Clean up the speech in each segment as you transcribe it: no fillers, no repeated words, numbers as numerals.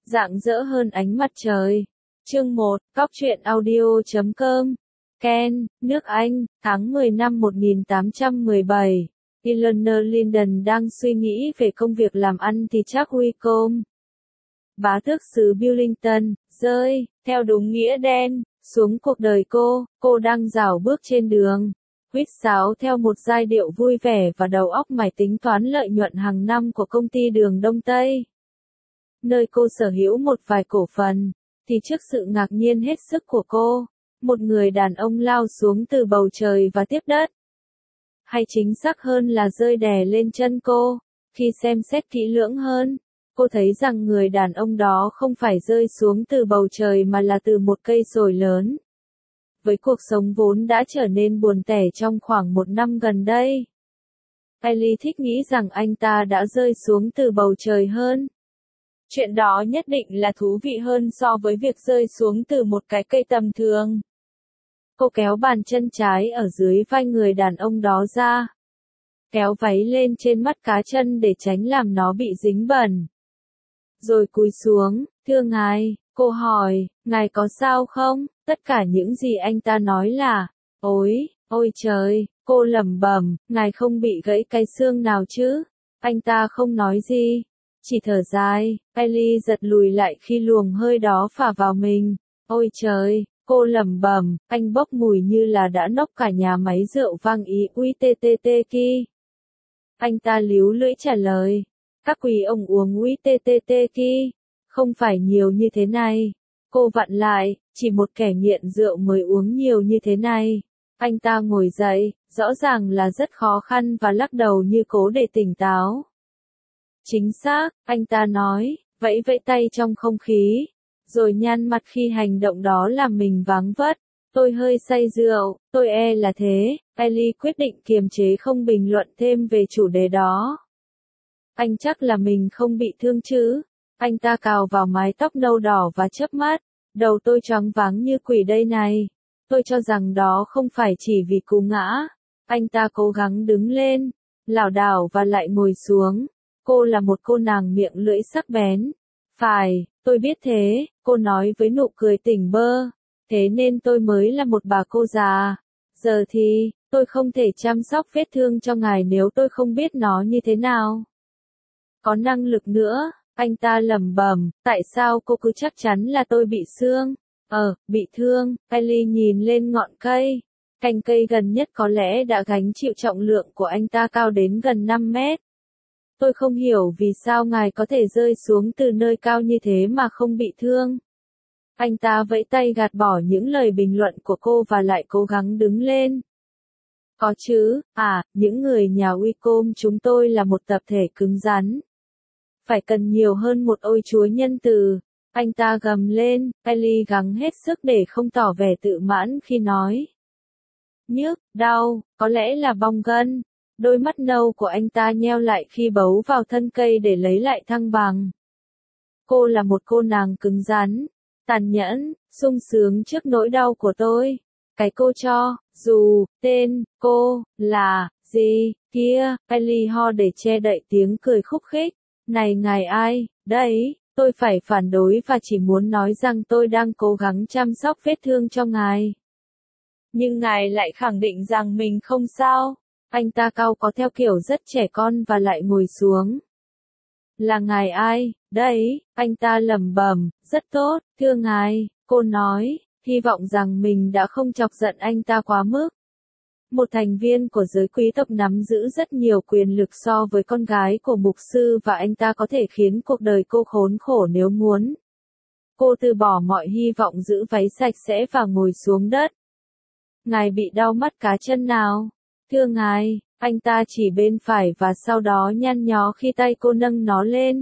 Rạng rỡ hơn ánh mặt trời. Chương 1, Góc truyện audio.com. Ken, nước Anh, tháng 10 năm 1817. Eleanor Linden đang suy nghĩ về công việc làm ăn thì chắc Wycombe, bá tước xứ Billington, rơi, theo đúng nghĩa đen, xuống cuộc đời cô đang rảo bước trên đường, huýt sáo theo một giai điệu vui vẻ và đầu óc mải tính toán lợi nhuận hàng năm của công ty đường Đông Tây, nơi cô sở hữu một vài cổ phần, thì trước sự ngạc nhiên hết sức của cô, một người đàn ông lao xuống từ bầu trời và tiếp đất. Hay chính xác hơn là rơi đè lên chân cô. Khi xem xét kỹ lưỡng hơn, cô thấy rằng người đàn ông đó không phải rơi xuống từ bầu trời mà là từ một cây sồi lớn. Với cuộc sống vốn đã trở nên buồn tẻ trong khoảng 1 năm gần đây, Ellie thích nghĩ rằng anh ta đã rơi xuống từ bầu trời hơn. Chuyện đó nhất định là thú vị hơn so với việc rơi xuống từ một cái cây tầm thường. Cô kéo bàn chân trái ở dưới vai người đàn ông đó ra, kéo váy lên trên mắt cá chân để tránh làm nó bị dính bẩn. Rồi cúi xuống, thưa ngài, cô hỏi, ngài có sao không? Tất cả những gì anh ta nói là, ôi trời, cô lẩm bẩm, ngài không bị gãy cái xương nào chứ? Anh ta không nói gì, chỉ thở dài. Ellie giật lùi lại khi luồng hơi đó phả vào mình. Ôi trời, cô lẩm bẩm, anh bốc mùi như là đã nốc cả nhà máy rượu vang ý UITTT ki. Anh ta líu lưỡi trả lời, các quý ông uống UITTT ki, không phải nhiều như thế này. Cô vặn lại, chỉ một kẻ nghiện rượu mới uống nhiều như thế này. Anh ta ngồi dậy, rõ ràng là rất khó khăn và lắc đầu như cố để tỉnh táo. Chính xác, anh ta nói, vẫy vẫy tay trong không khí, rồi nhăn mặt khi hành động đó làm mình váng vất. Tôi hơi say rượu, tôi là thế. Ellie quyết định kiềm chế không bình luận thêm về chủ đề đó. Anh chắc là mình không bị thương chứ? Anh ta cào vào mái tóc nâu đỏ và chớp mắt. Đầu tôi choáng váng như quỷ đây này. Tôi cho rằng đó không phải chỉ vì cú ngã. Anh ta cố gắng đứng lên, lảo đảo và lại ngồi xuống. Cô là một cô nàng miệng lưỡi sắc bén. Phải, tôi biết thế, cô nói với nụ cười tỉnh bơ. Thế nên tôi mới là một bà cô già. Giờ thì, tôi không thể chăm sóc vết thương cho ngài nếu tôi không biết nó như thế nào. Có năng lực nữa, anh ta lẩm bẩm, tại sao cô cứ chắc chắn là tôi bị xương? Bị thương. Ellie nhìn lên ngọn cây. Cành cây gần nhất có lẽ đã gánh chịu trọng lượng của anh ta cao đến gần 5 mét. Tôi không hiểu vì sao ngài có thể rơi xuống từ nơi cao như thế mà không bị thương. Anh ta vẫy tay gạt bỏ những lời bình luận của cô và lại cố gắng đứng lên. Có chứ, những người nhà Wycombe chúng tôi là một tập thể cứng rắn. Phải cần nhiều hơn một ôi Chúa nhân từ. Anh ta gầm lên. Ellie gắng hết sức để không tỏ vẻ tự mãn khi nói. Nhức, đau, có lẽ là bong gân. Đôi mắt nâu của anh ta nheo lại khi bấu vào thân cây để lấy lại thăng bằng. Cô là một cô nàng cứng rắn, tàn nhẫn, sung sướng trước nỗi đau của tôi. Cái cô cho, dù, tên, cô, là, gì, kia, Ellie ho để che đậy tiếng cười khúc khích. Này ngài ai, đấy, tôi phải phản đối và chỉ muốn nói rằng tôi đang cố gắng chăm sóc vết thương cho ngài. Nhưng ngài lại khẳng định rằng mình không sao. Anh ta cau có theo kiểu rất trẻ con và lại ngồi xuống. Là ngài ai, đấy, anh ta lẩm bẩm, rất tốt, thưa ngài, cô nói, hy vọng rằng mình đã không chọc giận anh ta quá mức. Một thành viên của giới quý tộc nắm giữ rất nhiều quyền lực so với con gái của mục sư và anh ta có thể khiến cuộc đời cô khốn khổ nếu muốn. Cô từ bỏ mọi hy vọng giữ váy sạch sẽ và ngồi xuống đất. Ngài bị đau mắt cá chân nào? Thưa ngài, anh ta chỉ bên phải và sau đó nhăn nhó khi tay cô nâng nó lên.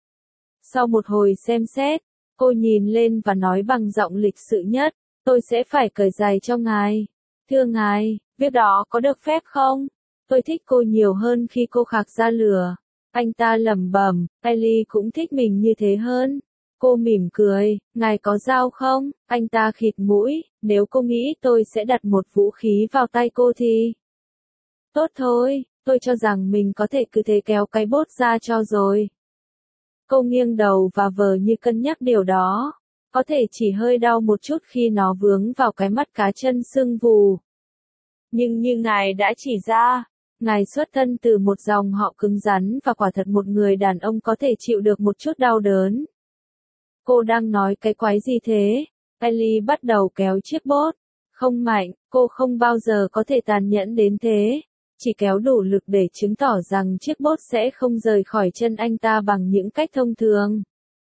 Sau một hồi xem xét, cô nhìn lên và nói bằng giọng lịch sự nhất, tôi sẽ phải cởi giày cho ngài. Thưa ngài, việc đó có được phép không? Tôi thích cô nhiều hơn khi cô khạc ra lửa. Anh ta lẩm bẩm, Ellie cũng thích mình như thế hơn. Cô mỉm cười, ngài có dao không? Anh ta khịt mũi, nếu cô nghĩ tôi sẽ đặt một vũ khí vào tay cô thì... Tốt thôi, tôi cho rằng mình có thể cứ thế kéo cái bốt ra cho rồi. Cô nghiêng đầu và vờ như cân nhắc điều đó. Có thể chỉ hơi đau một chút khi nó vướng vào cái mắt cá chân sưng vù. Nhưng như ngài đã chỉ ra, ngài xuất thân từ một dòng họ cứng rắn và quả thật một người đàn ông có thể chịu được một chút đau đớn. Cô đang nói cái quái gì thế? Ellie bắt đầu kéo chiếc bốt. Không mạnh, cô không bao giờ có thể tàn nhẫn đến thế. Chỉ kéo đủ lực để chứng tỏ rằng chiếc bốt sẽ không rời khỏi chân anh ta bằng những cách thông thường.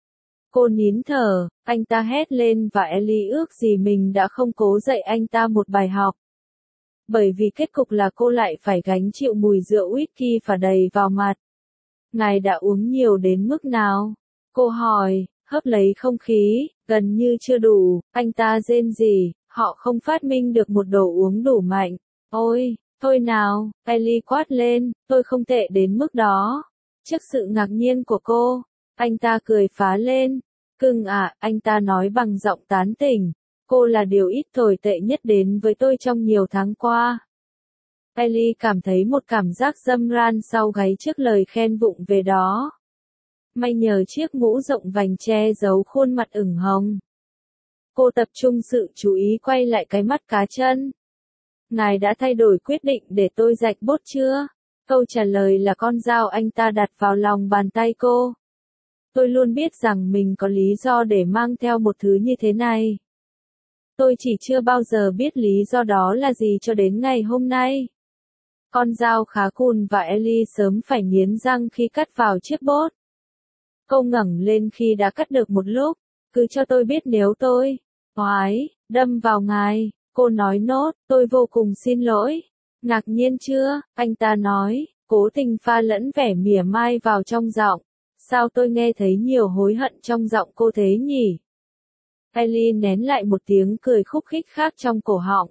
Cô nín thở, anh ta hét lên và Ellie ước gì mình đã không cố dạy anh ta một bài học. Bởi vì kết cục là cô lại phải gánh chịu mùi rượu whisky phả đầy vào mặt. Ngài đã uống nhiều đến mức nào? Cô hỏi, hớp lấy không khí, gần như chưa đủ, anh ta rên rỉ, họ không phát minh được một đồ uống đủ mạnh. Ôi, thôi nào, Ellie quát lên, tôi không tệ đến mức đó. Trước sự ngạc nhiên của cô, anh ta cười phá lên. Cưng à, anh ta nói bằng giọng tán tỉnh. Cô là điều ít tồi tệ nhất đến với tôi trong nhiều tháng qua. Ellie cảm thấy một cảm giác dâm ran sau gáy trước lời khen vụng về đó. May nhờ chiếc mũ rộng vành che giấu khuôn mặt ửng hồng. Cô tập trung sự chú ý quay lại cái mắt cá chân. Ngài đã thay đổi quyết định để tôi rạch bốt chưa? Câu trả lời là con dao anh ta đặt vào lòng bàn tay cô. Tôi luôn biết rằng mình có lý do để mang theo một thứ như thế này. Tôi chỉ chưa bao giờ biết lý do đó là gì cho đến ngày hôm nay. Con dao khá cùn và Ellie sớm phải nghiến răng khi cắt vào chiếc bốt. Cô ngẩng lên khi đã cắt được một lúc. Cứ cho tôi biết nếu tôi, đâm vào ngài. Cô nói nốt, tôi vô cùng xin lỗi. Ngạc nhiên chưa? Anh ta nói, cố tình pha lẫn vẻ mỉa mai vào trong giọng. Sao tôi nghe thấy nhiều hối hận trong giọng cô thế nhỉ? Ellie nén lại một tiếng cười khúc khích khác trong cổ họng.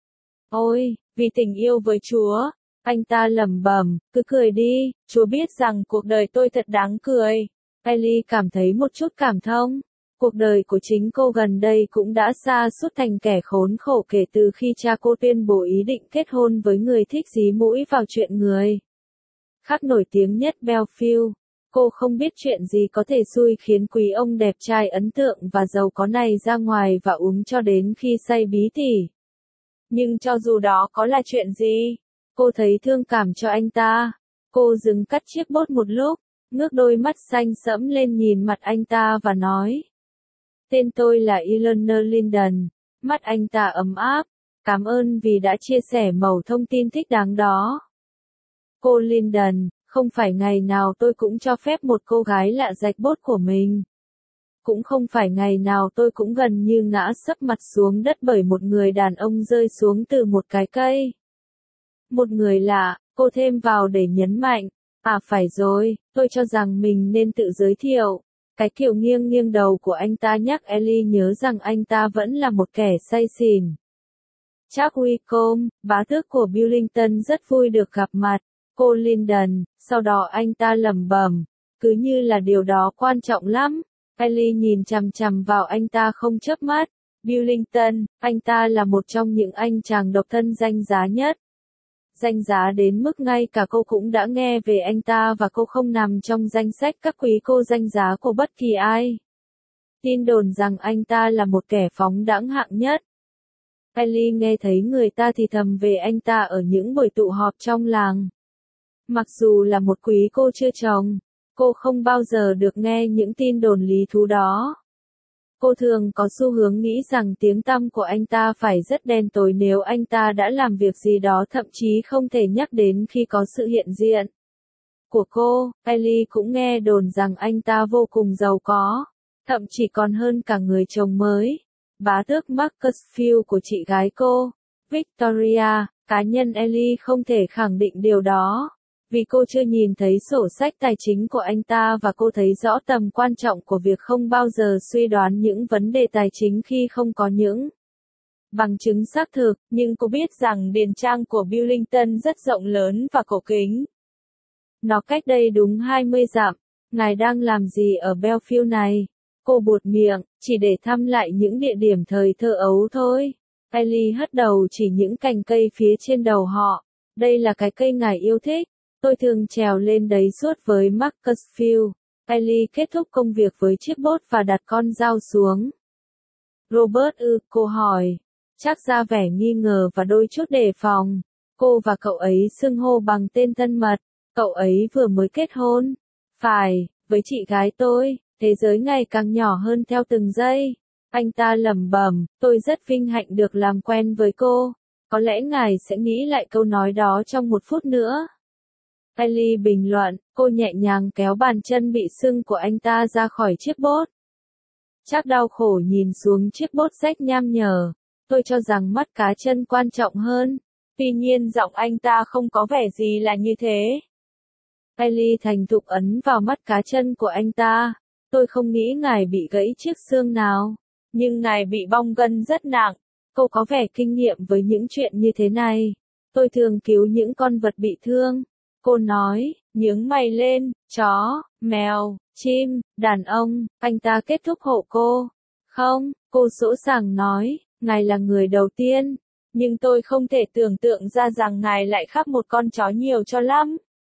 Ôi, vì tình yêu với Chúa, anh ta lẩm bẩm, cứ cười đi, Chúa biết rằng cuộc đời tôi thật đáng cười. Ellie cảm thấy một chút cảm thông. Cuộc đời của chính cô gần đây cũng đã sa sút thành kẻ khốn khổ kể từ khi cha cô tuyên bố ý định kết hôn với người thích dí mũi vào chuyện người khác nổi tiếng nhất Belfield. Cô không biết chuyện gì có thể xui khiến quý ông đẹp trai ấn tượng và giàu có này ra ngoài và uống cho đến khi say bí tỉ. Nhưng cho dù đó có là chuyện gì, cô thấy thương cảm cho anh ta. Cô dừng cắt chiếc bốt một lúc, ngước đôi mắt xanh sẫm lên nhìn mặt anh ta và nói. Tên tôi là Eleanor Linden. Mắt anh ta ấm áp. Cảm ơn vì đã chia sẻ mẩu thông tin thích đáng đó. Cô Linden, không phải ngày nào tôi cũng cho phép một cô gái lạ rạch bốt của mình. Cũng không phải ngày nào tôi cũng gần như ngã sấp mặt xuống đất bởi một người đàn ông rơi xuống từ một cái cây. Một người lạ, cô thêm vào để nhấn mạnh. À phải rồi, tôi cho rằng mình nên tự giới thiệu. Cái kiểu nghiêng nghiêng đầu của anh ta nhắc Ellie nhớ rằng anh ta vẫn là một kẻ say xỉn. Charles Wickham, bá tước của Billington rất vui được gặp mặt. Cô Linden, sau đó anh ta lẩm bẩm, cứ như là điều đó quan trọng lắm. Ellie nhìn chằm chằm vào anh ta không chớp mắt. Billington, anh ta là một trong những anh chàng độc thân danh giá nhất. Danh giá đến mức ngay cả cô cũng đã nghe về anh ta và cô không nằm trong danh sách các quý cô danh giá của bất kỳ ai. Tin đồn rằng anh ta là một kẻ phóng đãng hạng nhất. Ellie nghe thấy người ta thì thầm về anh ta ở những buổi tụ họp trong làng. Mặc dù là một quý cô chưa chồng, cô không bao giờ được nghe những tin đồn lý thú đó. Cô thường có xu hướng nghĩ rằng tiếng tăm của anh ta phải rất đen tối nếu anh ta đã làm việc gì đó thậm chí không thể nhắc đến khi có sự hiện diện của cô. Ellie cũng nghe đồn rằng anh ta vô cùng giàu có, thậm chí còn hơn cả người chồng mới, bá tước Macclesfield của chị gái cô, Victoria. Cá nhân Ellie không thể khẳng định điều đó, vì cô chưa nhìn thấy sổ sách tài chính của anh ta và cô thấy rõ tầm quan trọng của việc không bao giờ suy đoán những vấn đề tài chính khi không có những bằng chứng xác thực, nhưng cô biết rằng điền trang của Billington rất rộng lớn và cổ kính. Nó cách đây đúng 20 dặm. Ngài đang làm gì ở Belfield này? Cô buột miệng, chỉ để thăm lại những địa điểm thời thơ ấu thôi. Ellie hất đầu chỉ những cành cây phía trên đầu họ. Đây là cái cây ngài yêu thích. Tôi thường trèo lên đấy suốt với Macclesfield. Ellie kết thúc công việc với chiếc bốt và đặt con dao xuống. Robert cô hỏi. Chắc ra vẻ nghi ngờ và đôi chút đề phòng. Cô và cậu ấy xưng hô bằng tên thân mật. Cậu ấy vừa mới kết hôn. Phải, với chị gái tôi, thế giới ngày càng nhỏ hơn theo từng giây. Anh ta lẩm bẩm, tôi rất vinh hạnh được làm quen với cô. Có lẽ ngài sẽ nghĩ lại câu nói đó trong một phút nữa. Ellie bình luận, cô nhẹ nhàng kéo bàn chân bị sưng của anh ta ra khỏi chiếc bốt. Chắc đau khổ nhìn xuống chiếc bốt rách nham nhở. Tôi cho rằng mắt cá chân quan trọng hơn. Tuy nhiên giọng anh ta không có vẻ gì là như thế. Ellie thành thục ấn vào mắt cá chân của anh ta. Tôi không nghĩ ngài bị gãy chiếc xương nào. Nhưng ngài bị bong gân rất nặng. Cô có vẻ kinh nghiệm với những chuyện như thế này. Tôi thường cứu những con vật bị thương. Cô nói, nhướng mày lên, chó, mèo, chim, đàn ông, anh ta kết thúc hộ cô. Không, cô sỗ sàng nói, ngài là người đầu tiên. Nhưng tôi không thể tưởng tượng ra rằng ngài lại khắp một con chó nhiều cho lắm.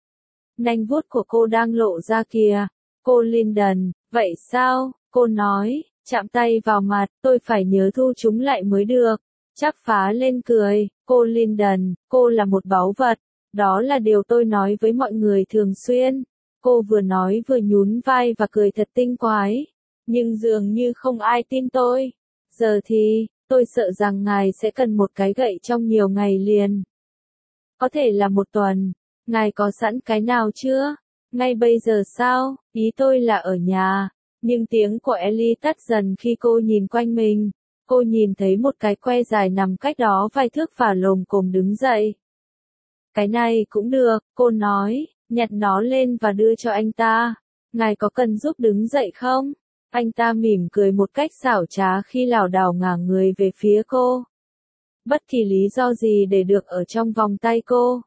Nanh vuốt của cô đang lộ ra kìa. Cô Lyndon, vậy sao? Cô nói, chạm tay vào mặt, tôi phải nhớ thu chúng lại mới được. Chắc phá lên cười, cô Lyndon, cô là một báu vật. Đó là điều tôi nói với mọi người thường xuyên. Cô vừa nói vừa nhún vai và cười thật tinh quái. Nhưng dường như không ai tin tôi. Giờ thì, tôi sợ rằng ngài sẽ cần một cái gậy trong nhiều ngày liền. Có thể là một tuần. Ngài có sẵn cái nào chưa? Ngay bây giờ sao? Ý tôi là ở nhà. Nhưng tiếng của Ellie tắt dần khi cô nhìn quanh mình. Cô nhìn thấy một cái que dài nằm cách đó vài thước và lồm cồm đứng dậy. Cái này cũng được, cô nói, nhặt nó lên và đưa cho anh ta. Ngài có cần giúp đứng dậy không? Anh ta mỉm cười một cách xảo trá khi lảo đảo ngả người về phía cô. Bất kỳ lý do gì để được ở trong vòng tay cô.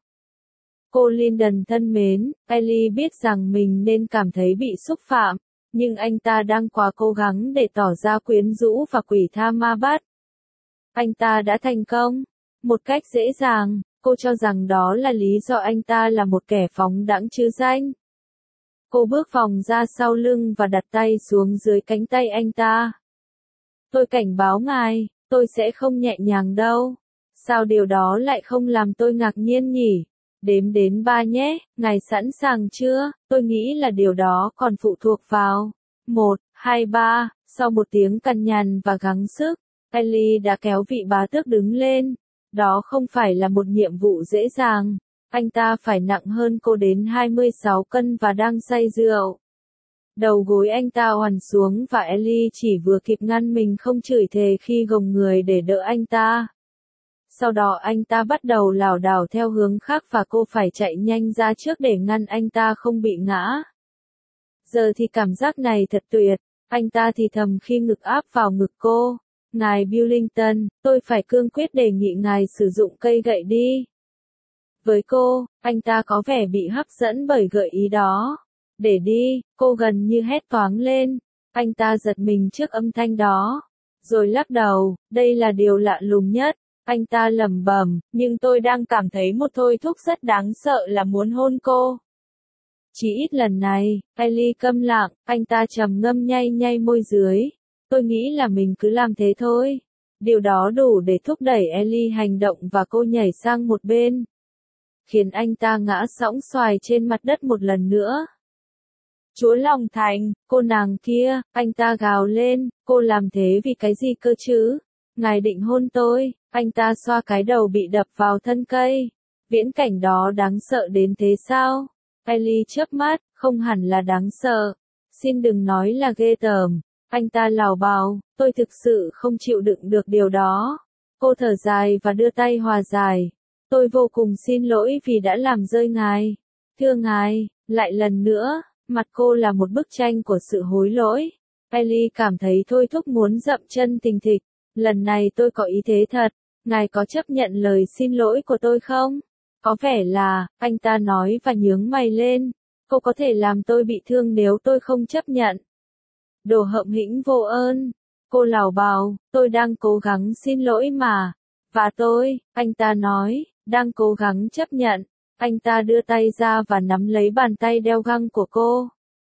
Cô Lyndon thân mến, Ellie biết rằng mình nên cảm thấy bị xúc phạm, nhưng anh ta đang quá cố gắng để tỏ ra quyến rũ và quỷ tha ma bắt. Anh ta đã thành công, một cách dễ dàng. Cô cho rằng đó là lý do anh ta là một kẻ phóng đãng chứ danh. Cô bước vòng ra sau lưng và đặt tay xuống dưới cánh tay anh ta. Tôi cảnh báo ngài, tôi sẽ không nhẹ nhàng đâu. Sao điều đó lại không làm tôi ngạc nhiên nhỉ? Đếm đến 3 nhé, ngài sẵn sàng chưa? Tôi nghĩ là điều đó còn phụ thuộc vào 1, 2, 3, sau một tiếng cằn nhằn và gắng sức, Ellie đã kéo vị bá tước đứng lên. Đó không phải là một nhiệm vụ dễ dàng. Anh ta phải nặng hơn cô đến 26 cân và đang say rượu. Đầu gối anh ta oằn xuống và Ellie chỉ vừa kịp ngăn mình không chửi thề khi gồng người để đỡ anh ta. Sau đó anh ta bắt đầu lảo đảo theo hướng khác và cô phải chạy nhanh ra trước để ngăn anh ta không bị ngã. Giờ thì cảm giác này thật tuyệt, anh ta thì thầm khi ngực áp vào ngực cô. Ngài Billington, tôi phải cương quyết đề nghị ngài sử dụng cây gậy đi. Với cô, anh ta có vẻ bị hấp dẫn bởi gợi ý đó. Để đi, cô gần như hét toáng lên. Anh ta giật mình trước âm thanh đó. Rồi lắc đầu, đây là điều lạ lùng nhất. Anh ta lẩm bẩm, nhưng tôi đang cảm thấy một thôi thúc rất đáng sợ là muốn hôn cô. Chỉ ít lần này, Ellie câm lặng, anh ta trầm ngâm nhay nhay môi dưới. Tôi nghĩ là mình cứ làm thế thôi. Điều đó đủ để thúc đẩy Ellie hành động và cô nhảy sang một bên. Khiến anh ta ngã sõng xoài trên mặt đất một lần nữa. Chúa lòng thành, cô nàng kia, anh ta gào lên, cô làm thế vì cái gì cơ chứ? Ngài định hôn tôi, anh ta xoa cái đầu bị đập vào thân cây. Viễn cảnh đó đáng sợ đến thế sao? Ellie chớp mắt, không hẳn là đáng sợ. Xin đừng nói là ghê tởm. Anh ta lảo bào, tôi thực sự không chịu đựng được điều đó. Cô thở dài và đưa tay hòa giải. Tôi vô cùng xin lỗi vì đã làm rơi ngài. Thưa ngài, lại lần nữa, mặt cô là một bức tranh của sự hối lỗi. Ellie cảm thấy thôi thúc muốn dậm chân thình thịch. Lần này tôi có ý thế thật. Ngài có chấp nhận lời xin lỗi của tôi không? Có vẻ là, anh ta nói và nhướng mày lên. Cô có thể làm tôi bị thương nếu tôi không chấp nhận. Đồ hậm hĩnh vô ơn. Cô lảo bào, tôi đang cố gắng xin lỗi mà. Và tôi, anh ta nói, đang cố gắng chấp nhận. Anh ta đưa tay ra và nắm lấy bàn tay đeo găng của cô.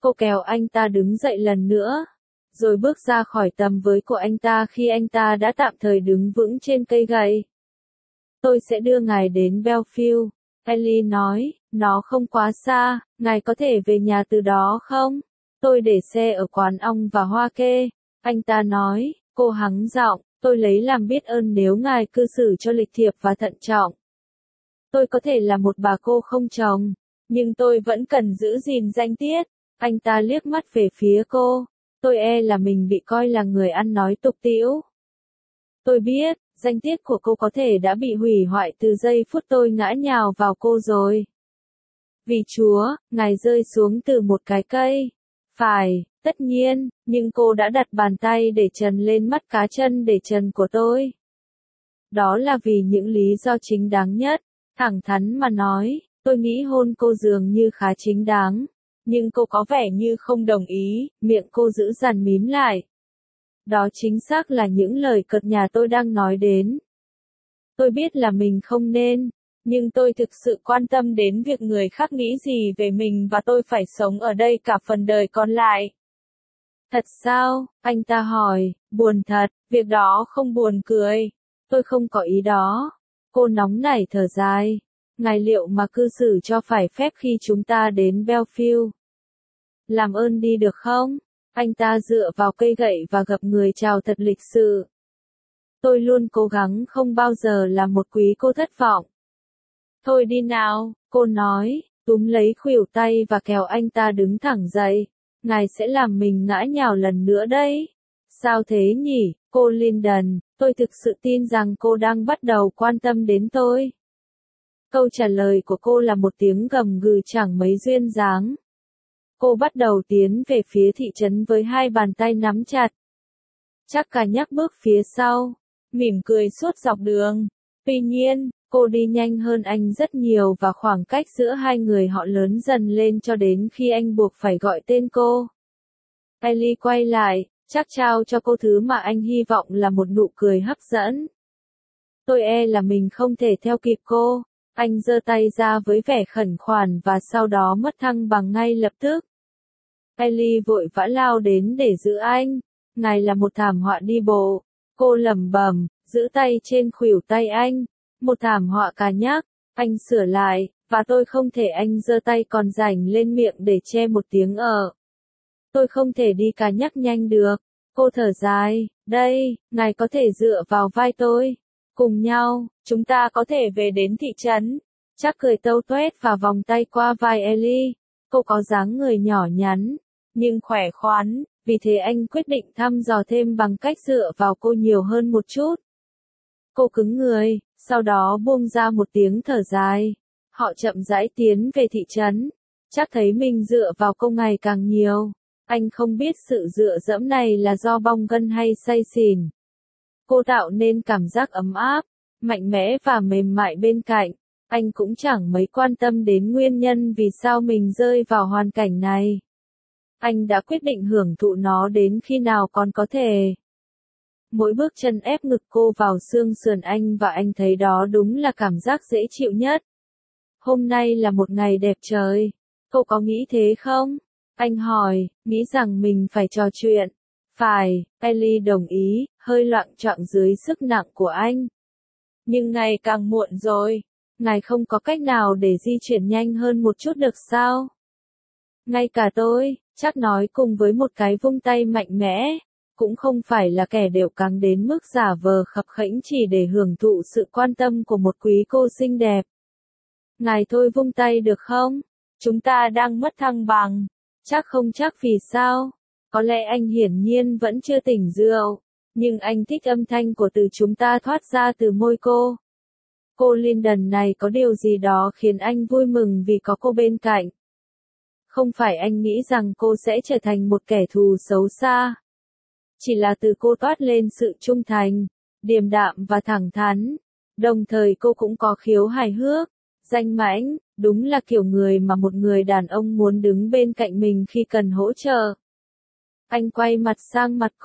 Cô kéo anh ta đứng dậy lần nữa, rồi bước ra khỏi tầm với của anh ta khi anh ta đã tạm thời đứng vững trên cây gậy. Tôi sẽ đưa ngài đến Belfield, Ellie nói, nó không quá xa, ngài có thể về nhà từ đó không? Tôi để xe ở quán ong và hoa kê, anh ta nói, cô hắng giọng, tôi lấy làm biết ơn nếu ngài cư xử cho lịch thiệp và thận trọng. Tôi có thể là một bà cô không chồng, nhưng tôi vẫn cần giữ gìn danh tiết. Anh ta liếc mắt về phía cô, tôi e là mình bị coi là người ăn nói tục tĩu. Tôi biết, danh tiết của cô có thể đã bị hủy hoại từ giây phút tôi ngã nhào vào cô rồi. Vì Chúa, ngài rơi xuống từ một cái cây. Phải, tất nhiên, nhưng cô đã đặt bàn tay để trần lên mắt cá chân để trần của tôi. Đó là vì những lý do chính đáng nhất, thẳng thắn mà nói, tôi nghĩ hôn cô dường như khá chính đáng. Nhưng cô có vẻ như không đồng ý, miệng cô giữ dằn mím lại. Đó chính xác là những lời cợt nhả tôi đang nói đến. Tôi biết là mình không nên, nhưng tôi thực sự quan tâm đến việc người khác nghĩ gì về mình và tôi phải sống ở đây cả phần đời còn lại. Thật sao? Anh ta hỏi, buồn thật, việc đó không buồn cười. Tôi không có ý đó. Cô nóng nảy thở dài. Ngài liệu mà cư xử cho phải phép khi chúng ta đến Belfield? Làm ơn đi được không? Anh ta dựa vào cây gậy và gập người chào thật lịch sự. Tôi luôn cố gắng không bao giờ làm một quý cô thất vọng. Thôi đi nào, cô nói, túm lấy khuỷu tay và kéo anh ta đứng thẳng dậy. Ngài sẽ làm mình ngã nhào lần nữa đấy. Sao thế nhỉ, cô Linden, tôi thực sự tin rằng cô đang bắt đầu quan tâm đến tôi. Câu trả lời của cô là một tiếng gầm gừ chẳng mấy duyên dáng. Cô bắt đầu tiến về phía thị trấn với hai bàn tay nắm chặt. Chắc cả nhắc bước phía sau, mỉm cười suốt dọc đường. Tuy nhiên, cô đi nhanh hơn anh rất nhiều và khoảng cách giữa hai người họ lớn dần lên cho đến khi anh buộc phải gọi tên cô. Ellie quay lại, chắc trao cho cô thứ mà anh hy vọng là một nụ cười hấp dẫn. Tôi e là mình không thể theo kịp cô. Anh giơ tay ra với vẻ khẩn khoản và sau đó mất thăng bằng ngay lập tức. Ellie vội vã lao đến để giữ anh. Ngài là một thảm họa đi bộ. Cô lẩm bẩm, giữ tay trên khuỷu tay anh. Một thảm họa cà nhắc. Anh sửa lại, và tôi không thể. Anh giơ tay còn rảnh lên miệng để che một tiếng Tôi không thể đi cà nhắc nhanh được. Cô thở dài, đây, ngài có thể dựa vào vai tôi. Cùng nhau, chúng ta có thể về đến thị trấn. Chắc cười tâu tuét và vòng tay qua vai Ellie. Cô có dáng người nhỏ nhắn, nhưng khỏe khoắn, vì thế anh quyết định thăm dò thêm bằng cách dựa vào cô nhiều hơn một chút. Cô cứng người, sau đó buông ra một tiếng thở dài. Họ chậm rãi tiến về thị trấn. Chắc thấy mình dựa vào cô ngày càng nhiều. Anh không biết sự dựa dẫm này là do bong gân hay say xỉn. Cô tạo nên cảm giác ấm áp, mạnh mẽ và mềm mại bên cạnh. Anh cũng chẳng mấy quan tâm đến nguyên nhân vì sao mình rơi vào hoàn cảnh này. Anh đã quyết định hưởng thụ nó đến khi nào còn có thể. Mỗi bước chân ép ngực cô vào xương sườn anh và anh thấy đó đúng là cảm giác dễ chịu nhất. Hôm nay là một ngày đẹp trời. Cô có nghĩ thế không? Anh hỏi, nghĩ rằng mình phải trò chuyện. Phải, Ellie đồng ý, hơi loạng choạng dưới sức nặng của anh. Nhưng ngày càng muộn rồi. Ngài không có cách nào để di chuyển nhanh hơn một chút được sao? Ngay cả tôi, chắc nói cùng với một cái vung tay mạnh mẽ, cũng không phải là kẻ đều căng đến mức giả vờ khập khễnh chỉ để hưởng thụ sự quan tâm của một quý cô xinh đẹp. Ngài thôi vung tay được không? Chúng ta đang mất thăng bằng. Chắc vì sao? Có lẽ anh hiển nhiên vẫn chưa tỉnh rượu, nhưng anh thích âm thanh của từ chúng ta thoát ra từ môi cô. Cô Linden này có điều gì đó khiến anh vui mừng vì có cô bên cạnh. Không phải anh nghĩ rằng cô sẽ trở thành một kẻ thù xấu xa. Chỉ là từ cô toát lên sự trung thành, điềm đạm và thẳng thắn. Đồng thời cô cũng có khiếu hài hước, danh mãnh, đúng là kiểu người mà một người đàn ông muốn đứng bên cạnh mình khi cần hỗ trợ. Anh quay mặt sang mặt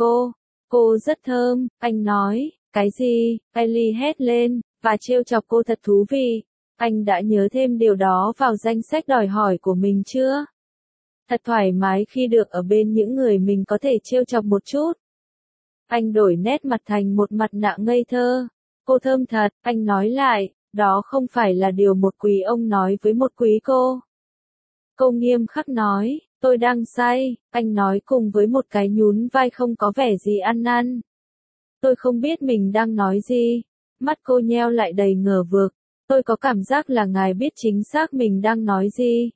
cô rất thơm, anh nói, cái gì, Ellie hét lên, và trêu chọc cô thật thú vị. Anh đã nhớ thêm điều đó vào danh sách đòi hỏi của mình chưa? Thật thoải mái khi được ở bên những người mình có thể trêu chọc một chút. Anh đổi nét mặt thành một mặt nạ ngây thơ. Cô thơm thật, anh nói lại, đó không phải là điều một quý ông nói với một quý cô. Cô nghiêm khắc nói, tôi đang say, anh nói cùng với một cái nhún vai không có vẻ gì ăn năn. Tôi không biết mình đang nói gì. Mắt cô nheo lại đầy ngờ vực. Tôi có cảm giác là ngài biết chính xác mình đang nói gì.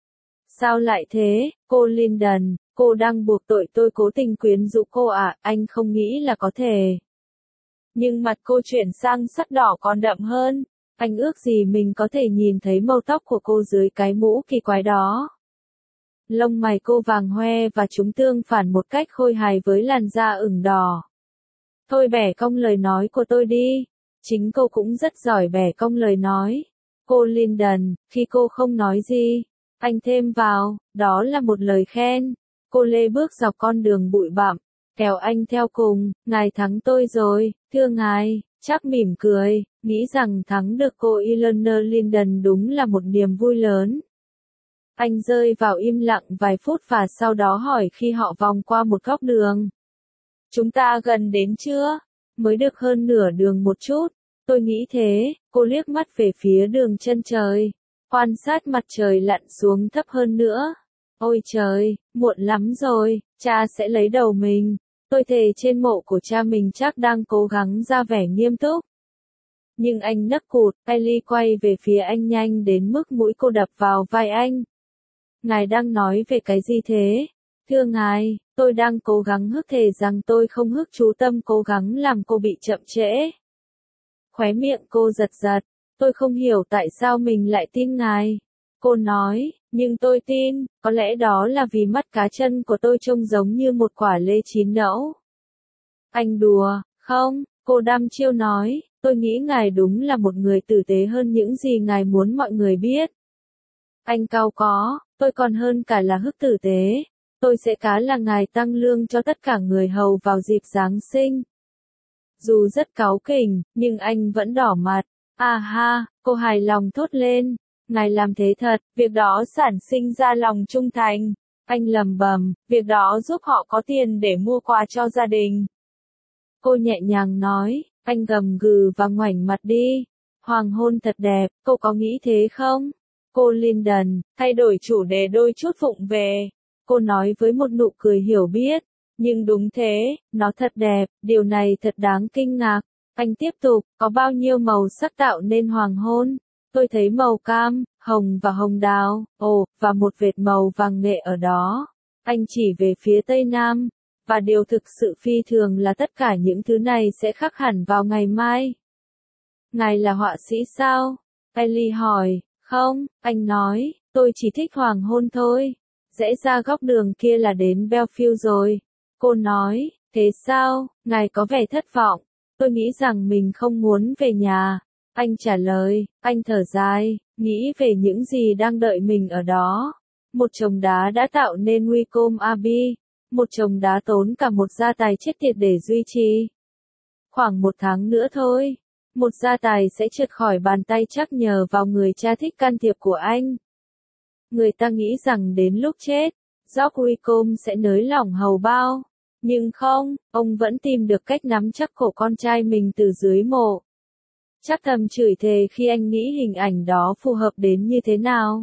Sao lại thế, cô Linden, cô đang buộc tội tôi cố tình quyến rũ cô à, anh không nghĩ là có thể. Nhưng mặt cô chuyển sang sắc đỏ còn đậm hơn. Anh ước gì mình có thể nhìn thấy màu tóc của cô dưới cái mũ kỳ quái đó. Lông mày cô vàng hoe và chúng tương phản một cách khôi hài với làn da ửng đỏ. Thôi bẻ cong lời nói của tôi đi. Chính cô cũng rất giỏi bẻ cong lời nói. Cô Linden, khi cô không nói gì, anh thêm vào, đó là một lời khen. Cô lê bước dọc con đường bụi bặm, kéo anh theo cùng, ngài thắng tôi rồi, thưa ngài, chắc mỉm cười, nghĩ rằng thắng được cô Eleanor Linden đúng là một niềm vui lớn. Anh rơi vào im lặng vài phút và sau đó hỏi khi họ vòng qua một góc đường. Chúng ta gần đến chưa? Mới được hơn nửa đường một chút. Tôi nghĩ thế, cô liếc mắt về phía đường chân trời. Quan sát mặt trời lặn xuống thấp hơn nữa. Ôi trời, muộn lắm rồi, cha sẽ lấy đầu mình. Tôi thề trên mộ của cha mình chắc đang cố gắng ra vẻ nghiêm túc. Nhưng anh nấc cụt, Ellie quay về phía anh nhanh đến mức mũi cô đập vào vai anh. Ngài đang nói về cái gì thế? Thưa ngài, tôi đang cố gắng hức thề rằng tôi không hức chú tâm cố gắng làm cô bị chậm trễ. Khóe miệng cô giật giật, tôi không hiểu tại sao mình lại tin ngài. Cô nói, nhưng tôi tin, có lẽ đó là vì mắt cá chân của tôi trông giống như một quả lê chín nẫu. Anh đùa, không, cô đăm chiêu nói, tôi nghĩ ngài đúng là một người tử tế hơn những gì ngài muốn mọi người biết. Anh cau có, tôi còn hơn cả là hức tử tế. Tôi sẽ cá là ngài tăng lương cho tất cả người hầu vào dịp Giáng sinh. Dù rất cáu kỉnh, nhưng anh vẫn đỏ mặt. À ha, cô hài lòng thốt lên. Ngài làm thế thật, việc đó sản sinh ra lòng trung thành. Anh lầm bầm, việc đó giúp họ có tiền để mua quà cho gia đình. Cô nhẹ nhàng nói, anh gầm gừ và ngoảnh mặt đi. Hoàng hôn thật đẹp, cô có nghĩ thế không? Cô Linden, thay đổi chủ đề đôi chút vụng về. Cô nói với một nụ cười hiểu biết. Nhưng đúng thế, nó thật đẹp, điều này thật đáng kinh ngạc. Anh tiếp tục, có bao nhiêu màu sắc tạo nên hoàng hôn? Tôi thấy màu cam, hồng và hồng đào, và một vệt màu vàng nghệ ở đó. Anh chỉ về phía tây nam. Và điều thực sự phi thường là tất cả những thứ này sẽ khác hẳn vào ngày mai. Ngài là họa sĩ sao? Ellie hỏi. Không, anh nói, tôi chỉ thích hoàng hôn thôi. Rẽ ra góc đường kia là đến Bellevue rồi. Cô nói, thế sao, ngài có vẻ thất vọng. Tôi nghĩ rằng mình không muốn về nhà. Anh trả lời, anh thở dài, nghĩ về những gì đang đợi mình ở đó. Một chồng đá đã tạo nên Wycombe Abbey. Một chồng đá tốn cả một gia tài chết tiệt để duy trì. Khoảng 1 tháng nữa thôi. Một gia tài sẽ trượt khỏi bàn tay chắc nhờ vào người cha thích can thiệp của anh. Người ta nghĩ rằng đến lúc chết, George Wycombe sẽ nới lỏng hầu bao. Nhưng không, ông vẫn tìm được cách nắm chắc cổ con trai mình từ dưới mộ. Chắc thầm chửi thề khi anh nghĩ hình ảnh đó phù hợp đến như thế nào.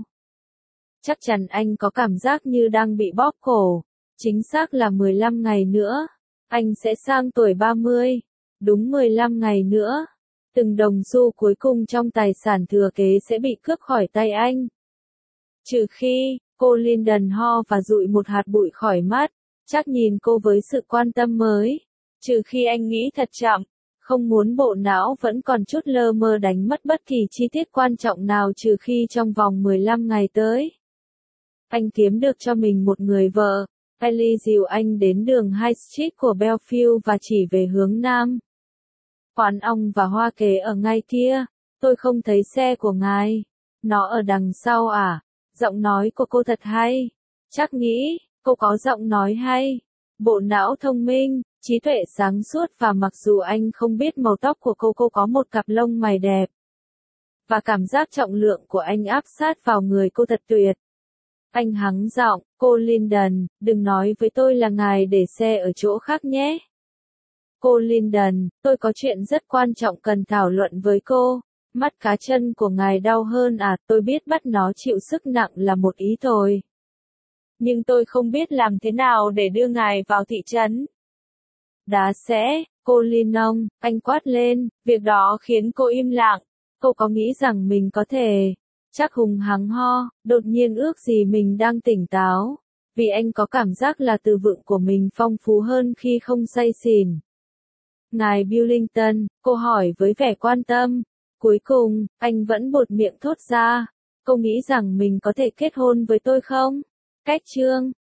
Chắc chắn anh có cảm giác như đang bị bóp cổ. Chính xác là 15 ngày nữa. Anh sẽ sang tuổi 30. Đúng 15 ngày nữa. Từng đồng xu cuối cùng trong tài sản thừa kế sẽ bị cướp khỏi tay anh. Trừ khi, cô Linden ho và dụi một hạt bụi khỏi mắt, chắc nhìn cô với sự quan tâm mới. Trừ khi anh nghĩ thật chậm, không muốn bộ não vẫn còn chút lơ mơ đánh mất bất kỳ chi tiết quan trọng nào trừ khi trong vòng 15 ngày tới. Anh kiếm được cho mình một người vợ. Ellie dìu anh đến đường High Street của Bellevue và chỉ về hướng nam. Quán ong và hoa kế ở ngay kia. Tôi không thấy xe của ngài. Nó ở đằng sau à? Giọng nói của cô thật hay. Chắc nghĩ, cô có giọng nói hay. Bộ não thông minh, trí tuệ sáng suốt và mặc dù anh không biết màu tóc của cô có một cặp lông mày đẹp. Và cảm giác trọng lượng của anh áp sát vào người cô thật tuyệt. Anh hắng giọng, cô Lyndon, đừng nói với tôi là ngài để xe ở chỗ khác nhé. Cô Lyndon, tôi có chuyện rất quan trọng cần thảo luận với cô. Mắt cá chân của ngài đau hơn à, tôi biết bắt nó chịu sức nặng là một ý thôi. Nhưng tôi không biết làm thế nào để đưa ngài vào thị trấn. Đá sẽ, cô Lyndon, anh quát lên, việc đó khiến cô im lặng. Cô có nghĩ rằng mình có thể, chắc hùng hắng ho, đột nhiên ước gì mình đang tỉnh táo. Vì anh có cảm giác là từ vựng của mình phong phú hơn khi không say xỉn. Ngài Billington, cô hỏi với vẻ quan tâm. Cuối cùng, anh vẫn buột miệng thốt ra. Cô nghĩ rằng mình có thể kết hôn với tôi không? Cách chương